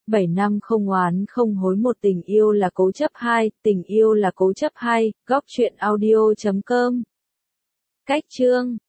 7 năm không oán không hối, một tình yêu là cố chấp, hai tình yêu là cố chấp, hay góc truyện audio.com. Cách chương